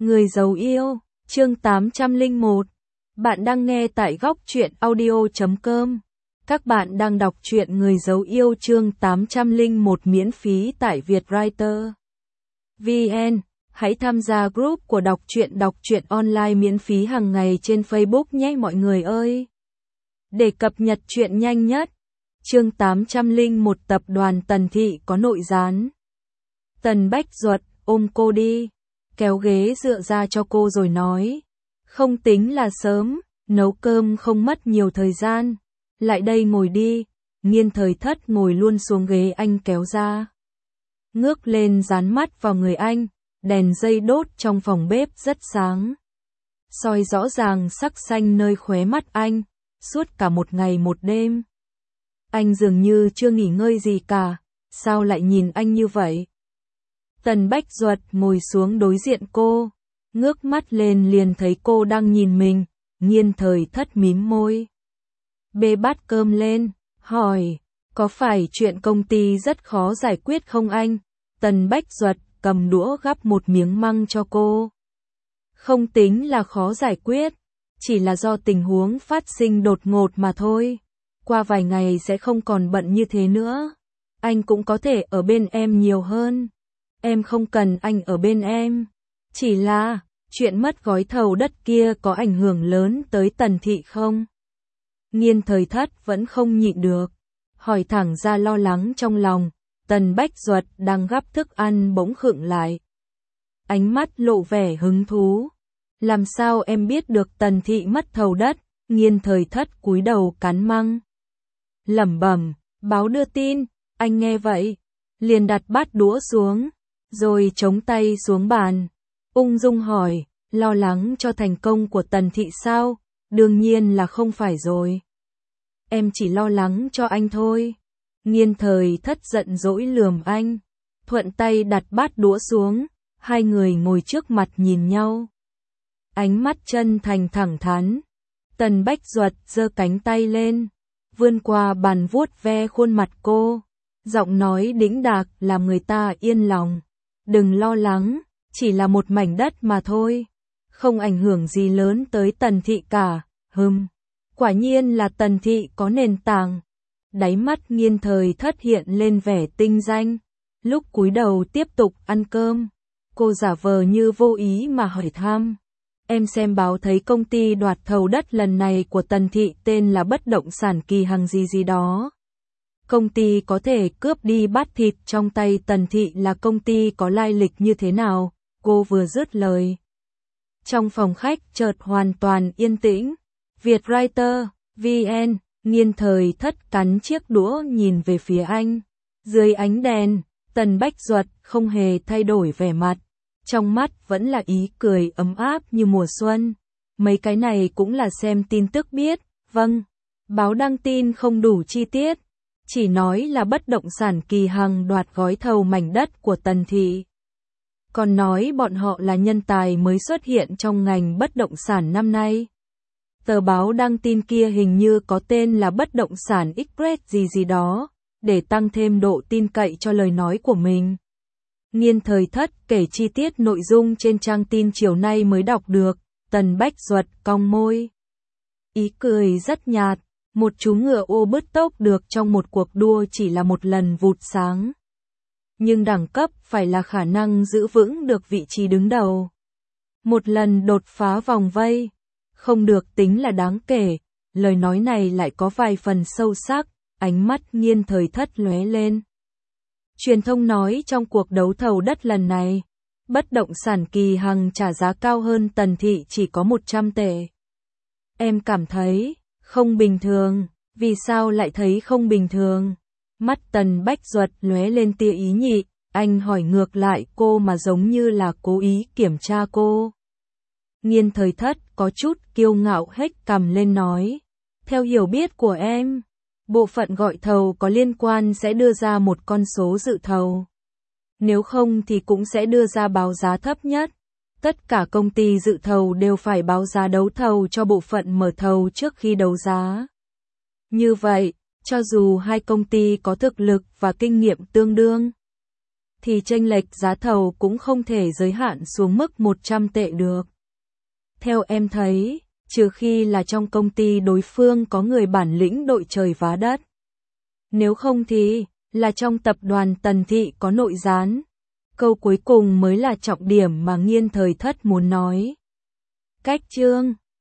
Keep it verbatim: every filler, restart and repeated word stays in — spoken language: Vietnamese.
Người giàu yêu, chương tám trăm lẻ một. Bạn đang nghe tại góc truyện audio chấm com. Các bạn đang đọc truyện Người giàu yêu chương tám trăm lẻ một miễn phí tại Vietwriter. vê en. Hãy tham gia group của đọc truyện đọc truyện online miễn phí hàng ngày trên Facebook nhé mọi người ơi. Để cập nhật truyện nhanh nhất. Chương tám trăm lẻ một tập đoàn Tần Thị có nội gián. Tần Bách Duật ôm cô đi, kéo ghế dựa ra cho cô rồi nói. Không tính là sớm, nấu cơm không mất nhiều thời gian. Lại đây ngồi đi. Nghiên Thời Thất ngồi luôn xuống ghế anh kéo ra. Ngước lên dán mắt vào người anh, đèn dây đốt trong phòng bếp rất sáng. Soi rõ ràng sắc xanh nơi khóe mắt anh, suốt cả một ngày một đêm. Anh dường như chưa nghỉ ngơi gì cả, sao lại nhìn anh như vậy? Tần Bách Duật ngồi xuống đối diện cô, ngước mắt lên liền thấy cô đang nhìn mình, Nghiên Thời Thất mím môi. Bê bát cơm lên, hỏi, có phải chuyện công ty rất khó giải quyết không anh? Tần Bách Duật cầm đũa gắp một miếng măng cho cô. Không tính là khó giải quyết, chỉ là do tình huống phát sinh đột ngột mà thôi. Qua vài ngày sẽ không còn bận như thế nữa. Anh cũng có thể ở bên em nhiều hơn. Em không cần anh ở bên em. Chỉ là, chuyện mất gói thầu đất kia có ảnh hưởng lớn tới Tần Thị không? Nghiên Thời Thất vẫn không nhịn được. Hỏi thẳng ra lo lắng trong lòng. Tần Bách Duật đang gắp thức ăn bỗng khựng lại. Ánh mắt lộ vẻ hứng thú. Làm sao em biết được Tần Thị mất thầu đất? Nghiên Thời Thất cúi đầu cắn măng. Lẩm bẩm, báo đưa tin. Anh nghe vậy, liền đặt bát đũa xuống, rồi chống tay xuống bàn. Ung dung hỏi, lo lắng cho thành công của Tần Thị sao? Đương nhiên là không phải rồi. Em chỉ lo lắng cho anh thôi. Nghiên Thời Thất giận dỗi lườm anh, thuận tay đặt bát đũa xuống, hai người ngồi trước mặt nhìn nhau. Ánh mắt chân thành thẳng thắn. Tần Bách Duật giơ cánh tay lên, vươn qua bàn vuốt ve khuôn mặt cô. Giọng nói đĩnh đạc làm người ta yên lòng. Đừng lo lắng, chỉ là một mảnh đất mà thôi. Không ảnh hưởng gì lớn tới Tần Thị cả. Hừm, quả nhiên là Tần Thị có nền tảng. Đáy mắt Nghiên Thời Thất hiện lên vẻ tinh danh. Lúc cúi đầu tiếp tục ăn cơm, cô giả vờ như vô ý mà hỏi thăm. Em xem báo thấy công ty đoạt thầu đất lần này của Tần Thị tên là bất động sản Kỳ Hằng gì gì đó. Công ty có thể cướp đi bát thịt trong tay Tần Thị là công ty có lai lịch như thế nào? Cô vừa dứt lời. Trong phòng khách chợt hoàn toàn yên tĩnh. Vietwriter, vê en, Nghiên Thời Thất cắn chiếc đũa nhìn về phía anh. Dưới ánh đèn, Tần Bách Duật không hề thay đổi vẻ mặt. Trong mắt vẫn là ý cười ấm áp như mùa xuân. Mấy cái này cũng là xem tin tức biết. Vâng, báo đăng tin không đủ chi tiết. Chỉ nói là bất động sản Kỳ Hằng đoạt gói thầu mảnh đất của Tần Thị. Còn nói bọn họ là nhân tài mới xuất hiện trong ngành bất động sản năm nay. Tờ báo đăng tin kia hình như có tên là bất động sản Express gì gì đó, để tăng thêm độ tin cậy cho lời nói của mình. Nghiên Thời Thất kể chi tiết nội dung trên trang tin chiều nay mới đọc được. Tần Bách Duật cong môi. Ý cười rất nhạt. Một chú ngựa ô bứt tốc được trong một cuộc đua chỉ là một lần vụt sáng. Nhưng đẳng cấp phải là khả năng giữ vững được vị trí đứng đầu. Một lần đột phá vòng vây, không được tính là đáng kể. Lời nói này lại có vài phần sâu sắc, ánh mắt Nghiên Thời Thất lóe lên. Truyền thông nói trong cuộc đấu thầu đất lần này, bất động sản Kỳ Hằng trả giá cao hơn Tần Thị chỉ có một trăm tệ. Em cảm thấy không bình thường. Vì sao lại thấy không bình thường? Mắt Tần Bách Duật lóe lên tia ý nhị. Anh hỏi ngược lại cô mà giống như là cố ý kiểm tra cô. Nghiên Thời Thất có chút kiêu ngạo hếch cằm lên nói. Theo hiểu biết của em, bộ phận gọi thầu có liên quan sẽ đưa ra một con số dự thầu. Nếu không thì cũng sẽ đưa ra báo giá thấp nhất. Tất cả công ty dự thầu đều phải báo giá đấu thầu cho bộ phận mở thầu trước khi đấu giá. Như vậy, cho dù hai công ty có thực lực và kinh nghiệm tương đương, thì chênh lệch giá thầu cũng không thể giới hạn xuống mức một trăm tệ được. Theo em thấy, trừ khi là trong công ty đối phương có người bản lĩnh đội trời vá đất. Nếu không thì, là trong tập đoàn Tần Thị có nội gián. Câu cuối cùng mới là trọng điểm mà Nghiên Thời Thất muốn nói. Cách chương